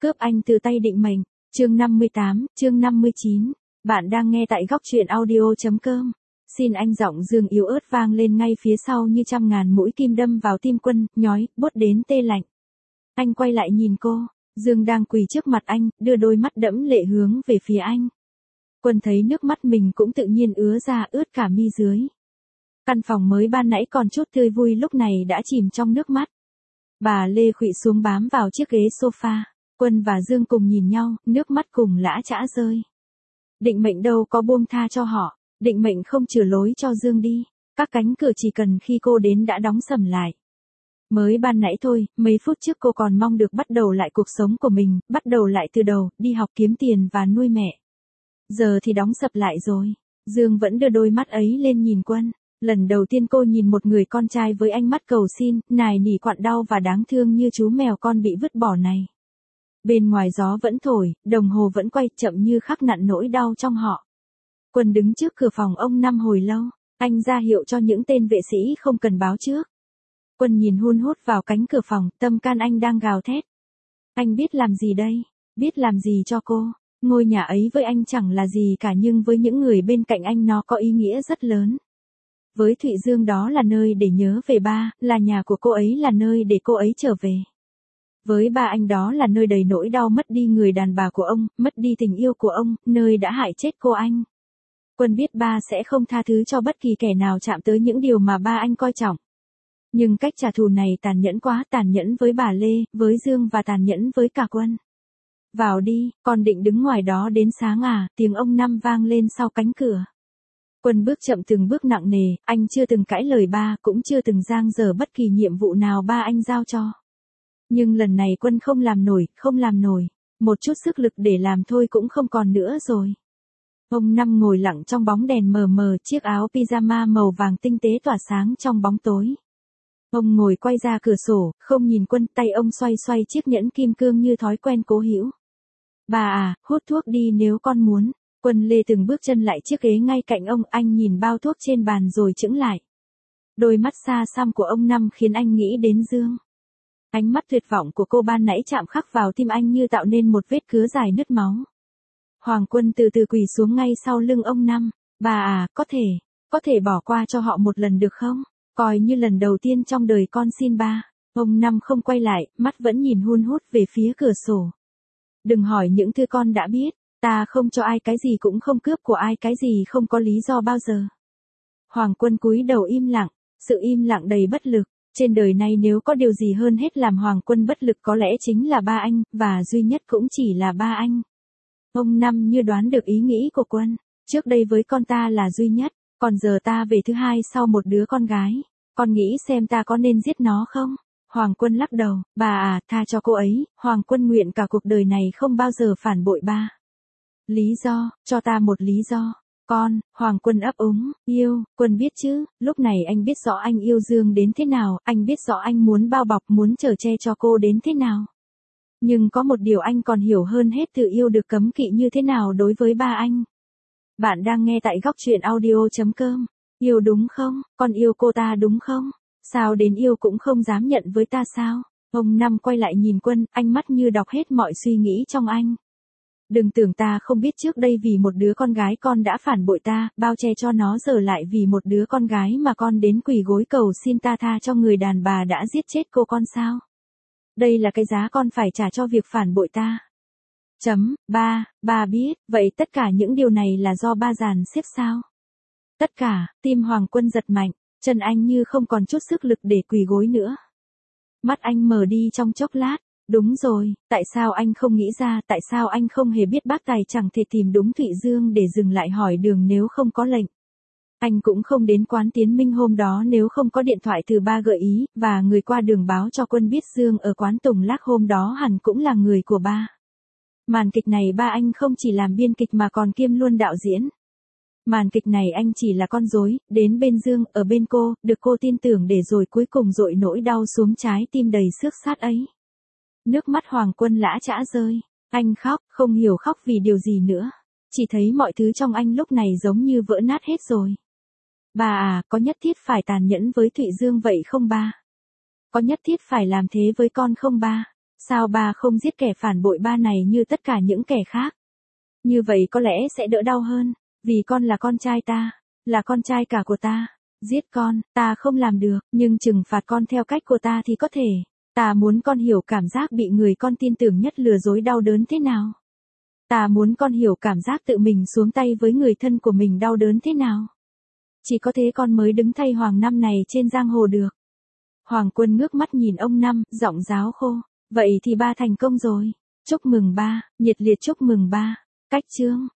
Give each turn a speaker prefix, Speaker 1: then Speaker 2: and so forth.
Speaker 1: Cướp anh từ tay định mệnh. Chương 58, chương 59. Bạn đang nghe tại góc truyện audio.com. Xin anh, giọng Dương yếu ớt vang lên ngay phía sau như trăm ngàn mũi kim đâm vào tim Quân, nhói, buốt đến tê lạnh. Anh quay lại nhìn cô, Dương đang quỳ trước mặt anh, đưa đôi mắt đẫm lệ hướng về phía anh. Quân thấy nước mắt mình cũng tự nhiên ứa ra, ướt cả mi dưới. Căn phòng mới ban nãy còn chút tươi vui lúc này đã chìm trong nước mắt. Bà Lê khuỵu xuống bám vào chiếc ghế sofa. Quân và Dương cùng nhìn nhau, nước mắt cùng lã chã rơi. Định mệnh đâu có buông tha cho họ, định mệnh không chừa lối cho Dương đi. Các cánh cửa chỉ cần khi cô đến đã đóng sầm lại. Mới ban nãy thôi, mấy phút trước cô còn mong được bắt đầu lại cuộc sống của mình, bắt đầu lại từ đầu, đi học kiếm tiền và nuôi mẹ. Giờ thì đóng sập lại rồi. Dương vẫn đưa đôi mắt ấy lên nhìn Quân. Lần đầu tiên cô nhìn một người con trai với ánh mắt cầu xin, nài nỉ quặn đau và đáng thương như chú mèo con bị vứt bỏ này. Bên ngoài gió vẫn thổi, đồng hồ vẫn quay chậm như khắc nặn nỗi đau trong họ. Quân đứng trước cửa phòng ông Năm hồi lâu, anh ra hiệu cho những tên vệ sĩ không cần báo trước. Quân nhìn hun hút vào cánh cửa phòng, tâm can anh đang gào thét. Anh biết làm gì đây? Biết làm gì cho cô? Ngôi nhà ấy với anh chẳng là gì cả nhưng với những người bên cạnh anh nó có ý nghĩa rất lớn. Với Thụy Dương đó là nơi để nhớ về ba, là nhà của cô ấy, là nơi để cô ấy trở về. Với ba anh đó là nơi đầy nỗi đau mất đi người đàn bà của ông, mất đi tình yêu của ông, nơi đã hại chết cô anh. Quân biết ba sẽ không tha thứ cho bất kỳ kẻ nào chạm tới những điều mà ba anh coi trọng. Nhưng cách trả thù này tàn nhẫn quá, tàn nhẫn với bà Lê, với Dương và tàn nhẫn với cả Quân. Vào đi, con định đứng ngoài đó đến sáng à? Tiếng ông Năm vang lên sau cánh cửa. Quân bước chậm từng bước nặng nề, anh chưa từng cãi lời ba, cũng chưa từng dang dở bất kỳ nhiệm vụ nào ba anh giao cho. Nhưng lần này Quân không làm nổi, một chút sức lực để làm thôi cũng không còn nữa rồi. Ông Năm ngồi lặng trong bóng đèn mờ mờ, chiếc áo pyjama màu vàng tinh tế tỏa sáng trong bóng tối. Ông ngồi quay ra cửa sổ, không nhìn Quân, tay ông xoay xoay chiếc nhẫn kim cương như thói quen cố hữu. Bà à, hút thuốc đi nếu con muốn. Quân lê từng bước chân lại chiếc ghế ngay cạnh ông, anh nhìn bao thuốc trên bàn rồi chững lại. Đôi mắt xa xăm của ông Năm khiến anh nghĩ đến Dương. Ánh mắt tuyệt vọng của cô ban nãy chạm khắc vào tim anh như tạo nên một vết cứa dài nứt máu. Hoàng Quân từ từ quỳ xuống ngay sau lưng ông Năm. Bà à, có thể bỏ qua cho họ một lần được không? Coi như lần đầu tiên trong đời con xin ba. Ông Năm không quay lại, mắt vẫn nhìn hun hút về phía cửa sổ. Đừng hỏi những thứ con đã biết. Ta không cho ai cái gì, cũng không cướp của ai cái gì, không có lý do bao giờ. Hoàng Quân cúi đầu im lặng, sự im lặng đầy bất lực. Trên đời này nếu có điều gì hơn hết làm Hoàng Quân bất lực có lẽ chính là ba anh, và duy nhất cũng chỉ là ba anh. Ông Năm như đoán được ý nghĩ của Quân. Trước đây với con ta là duy nhất, còn giờ ta về thứ hai sau một đứa con gái. Con nghĩ xem ta có nên giết nó không? Hoàng Quân lắc đầu. Bà à, tha cho cô ấy. Hoàng Quân nguyện cả cuộc đời này không bao giờ phản bội ba. Lý do, cho ta một lý do. Con, Hoàng Quân ấp úng, yêu, Quân biết chứ, lúc này anh biết rõ anh yêu Dương đến thế nào, anh biết rõ anh muốn bao bọc, muốn chở che cho cô đến thế nào. Nhưng có một điều anh còn hiểu hơn hết, tự yêu được cấm kỵ như thế nào đối với ba anh. Bạn đang nghe tại góc truyện audio.com. Yêu đúng không? Con yêu cô ta đúng không? Sao đến yêu cũng không dám nhận với ta sao? Ông Năm quay lại nhìn Quân, ánh mắt như đọc hết mọi suy nghĩ trong anh. Đừng tưởng ta không biết, trước đây vì một đứa con gái con đã phản bội ta, bao che cho nó, giờ lại vì một đứa con gái mà con đến quỳ gối cầu xin ta tha cho người đàn bà đã giết chết cô con sao? Đây là cái giá con phải trả cho việc phản bội ta. Ba biết, vậy tất cả những điều này là do ba dàn xếp sao? Tất cả, tim Hoàng Quân giật mạnh, chân anh như không còn chút sức lực để quỳ gối nữa. Mắt anh mờ đi trong chốc lát. Đúng rồi, tại sao anh không nghĩ ra, tại sao anh không hề biết bác tài chẳng thể tìm đúng Thụy Dương để dừng lại hỏi đường nếu không có lệnh. Anh cũng không đến quán Tiến Minh hôm đó nếu không có điện thoại từ ba gợi ý, và người qua đường báo cho Quân biết Dương ở quán Tùng Lác hôm đó hẳn cũng là người của ba. Màn kịch này ba anh không chỉ làm biên kịch mà còn kiêm luôn đạo diễn. Màn kịch này anh chỉ là con rối, đến bên Dương, ở bên cô, được cô tin tưởng để rồi cuối cùng dội nỗi đau xuống trái tim đầy xước sát ấy. Nước mắt Hoàng Quân lã chã rơi. Anh khóc, không hiểu khóc vì điều gì nữa. Chỉ thấy mọi thứ trong anh lúc này giống như vỡ nát hết rồi. Bà à, có nhất thiết phải tàn nhẫn với Thụy Dương vậy không ba? Có nhất thiết phải làm thế với con không ba? Sao ba không giết kẻ phản bội ba này như tất cả những kẻ khác? Như vậy có lẽ sẽ đỡ đau hơn, vì con là con trai ta, là con trai cả của ta. Giết con, ta không làm được, nhưng trừng phạt con theo cách của ta thì có thể. Ta muốn con hiểu cảm giác bị người con tin tưởng nhất lừa dối đau đớn thế nào. Ta muốn con hiểu cảm giác tự mình xuống tay với người thân của mình đau đớn thế nào. Chỉ có thế con mới đứng thay Hoàng Năm này trên giang hồ được. Hoàng Quân ngước mắt nhìn ông Năm, giọng giáo khô. Vậy thì ba thành công rồi. Chúc mừng ba, nhiệt liệt chúc mừng ba. Cách chương.